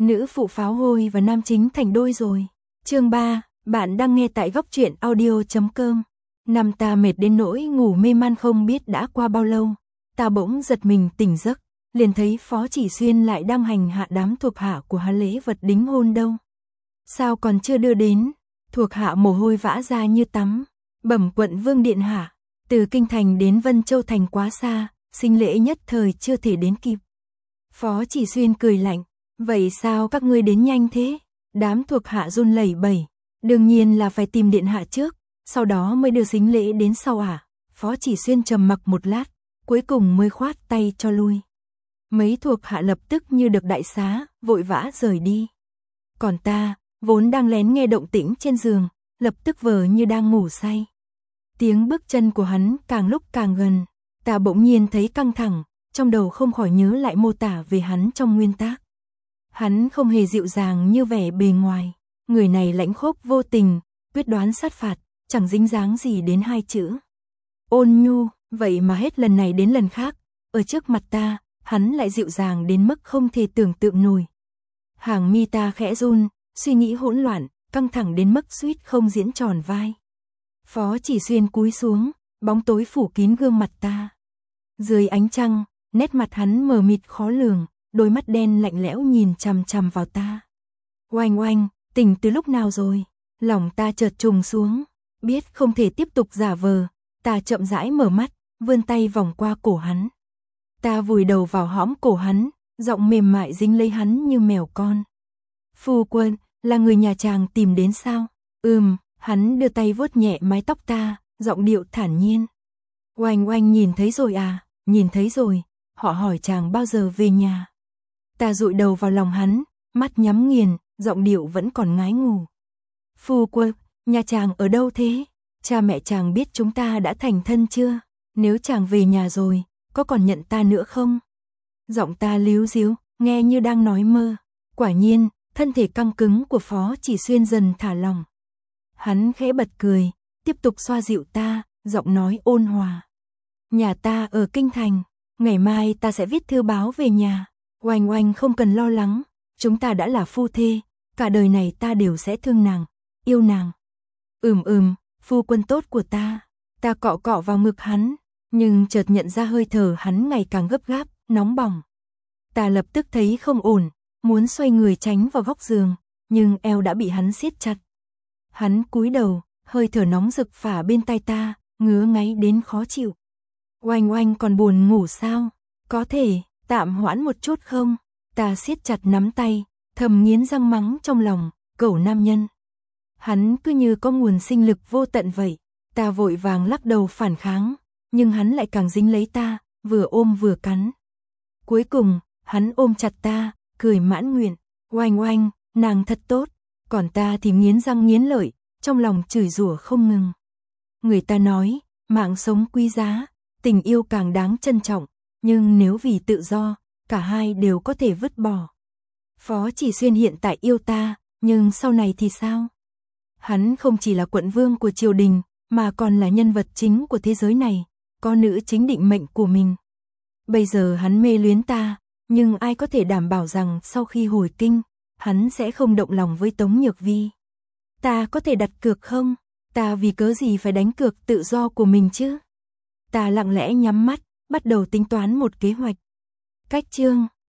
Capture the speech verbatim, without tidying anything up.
Nữ phụ pháo hôi và nam chính thành đôi rồi. Chương ba, bạn đang nghe tại góc truyện audio chấm com. Năm ta mệt đến nỗi ngủ mê man không biết đã qua bao lâu. Ta bỗng giật mình tỉnh giấc, liền thấy Phó Chỉ Xuyên lại đang hành hạ đám thuộc hạ của hắn lễ vật đính hôn đâu. Sao còn chưa đưa đến? Thuộc hạ mồ hôi vã ra như tắm. Bẩm quận vương điện hạ, từ Kinh Thành đến Vân Châu Thành quá xa, sinh lễ nhất thời chưa thể đến kịp. Phó Chỉ Xuyên cười lạnh, vậy sao các ngươi đến nhanh thế? Đám thuộc hạ run lẩy bẩy, đương nhiên là phải tìm điện hạ trước, sau đó mới đưa sính lễ đến sau à? Phó Chỉ Xuyên trầm mặc một lát, cuối cùng mới khoát tay cho lui. Mấy thuộc hạ lập tức như được đại xá, vội vã rời đi. Còn ta, vốn đang lén nghe động tĩnh trên giường, lập tức vờ như đang ngủ say. Tiếng bước chân của hắn càng lúc càng gần, ta bỗng nhiên thấy căng thẳng, trong đầu không khỏi nhớ lại mô tả về hắn trong nguyên tác. Hắn không hề dịu dàng như vẻ bề ngoài, người này lãnh khốc vô tình, quyết đoán sát phạt, chẳng dính dáng gì đến hai chữ ôn nhu, vậy mà hết lần này đến lần khác, ở trước mặt ta, hắn lại dịu dàng đến mức không thể tưởng tượng nổi. Hàng mi ta khẽ run, suy nghĩ hỗn loạn, căng thẳng đến mức suýt không diễn tròn vai. Phó Chỉ Xuyên cúi xuống, bóng tối phủ kín gương mặt ta. Dưới ánh trăng, nét mặt hắn mờ mịt khó lường, đôi mắt đen lạnh lẽo nhìn chằm chằm vào ta. Oanh oanh, tỉnh từ lúc nào rồi? Lòng ta chợt trùng xuống, biết không thể tiếp tục giả vờ, ta chậm rãi mở mắt, vươn tay vòng qua cổ hắn. Ta vùi đầu vào hõm cổ hắn, giọng mềm mại dính lấy hắn như mèo con. Phu quân, là người nhà chàng tìm đến sao? Ừm, hắn đưa tay vuốt nhẹ mái tóc ta, giọng điệu thản nhiên. Oanh oanh nhìn thấy rồi à? Nhìn thấy rồi, họ hỏi chàng bao giờ về nhà. Ta dụi đầu vào lòng hắn, mắt nhắm nghiền, giọng điệu vẫn còn ngái ngủ. Phu quân, nhà chàng ở đâu thế? Cha mẹ chàng biết chúng ta đã thành thân chưa? Nếu chàng về nhà rồi, có còn nhận ta nữa không? Giọng ta líu díu, nghe như đang nói mơ. Quả nhiên, thân thể căng cứng của Phó Chỉ Xuyên dần thả lỏng. Hắn khẽ bật cười, tiếp tục xoa dịu ta, giọng nói ôn hòa. Nhà ta ở Kinh Thành, ngày mai ta sẽ viết thư báo về nhà. Oanh oanh không cần lo lắng, chúng ta đã là phu thê, cả đời này ta đều sẽ thương nàng, yêu nàng. Ừm ừm, phu quân tốt của ta. Ta cọ cọ vào ngực hắn, nhưng chợt nhận ra hơi thở hắn ngày càng gấp gáp, nóng bỏng. Ta lập tức thấy không ổn, muốn xoay người tránh vào góc giường, nhưng eo đã bị hắn siết chặt. Hắn cúi đầu, hơi thở nóng rực phả bên tai ta, ngứa ngáy đến khó chịu. Oanh oanh còn buồn ngủ sao? Có thể tạm hoãn một chút không? Ta siết chặt nắm tay, thầm nghiến răng mắng trong lòng, cẩu nam nhân. Hắn cứ như có nguồn sinh lực vô tận vậy. Ta vội vàng lắc đầu phản kháng, nhưng hắn lại càng dính lấy ta, vừa ôm vừa cắn. Cuối cùng, hắn ôm chặt ta, cười mãn nguyện. Oanh oanh, nàng thật tốt. Còn ta thì nghiến răng nghiến lợi, trong lòng chửi rủa không ngừng. Người ta nói, mạng sống quý giá, tình yêu càng đáng trân trọng, nhưng nếu vì tự do, cả hai đều có thể vứt bỏ. Phó Chỉ Xuyên hiện tại yêu ta, nhưng sau này thì sao? Hắn không chỉ là quận vương của triều đình, mà còn là nhân vật chính của thế giới này, có nữ chính định mệnh của mình. Bây giờ hắn mê luyến ta, nhưng ai có thể đảm bảo rằng sau khi hồi kinh, hắn sẽ không động lòng với Tống Nhược Vi. Ta có thể đặt cược không? Ta vì cớ gì phải đánh cược tự do của mình chứ? Ta lặng lẽ nhắm mắt, bắt đầu tính toán một kế hoạch. Cách chương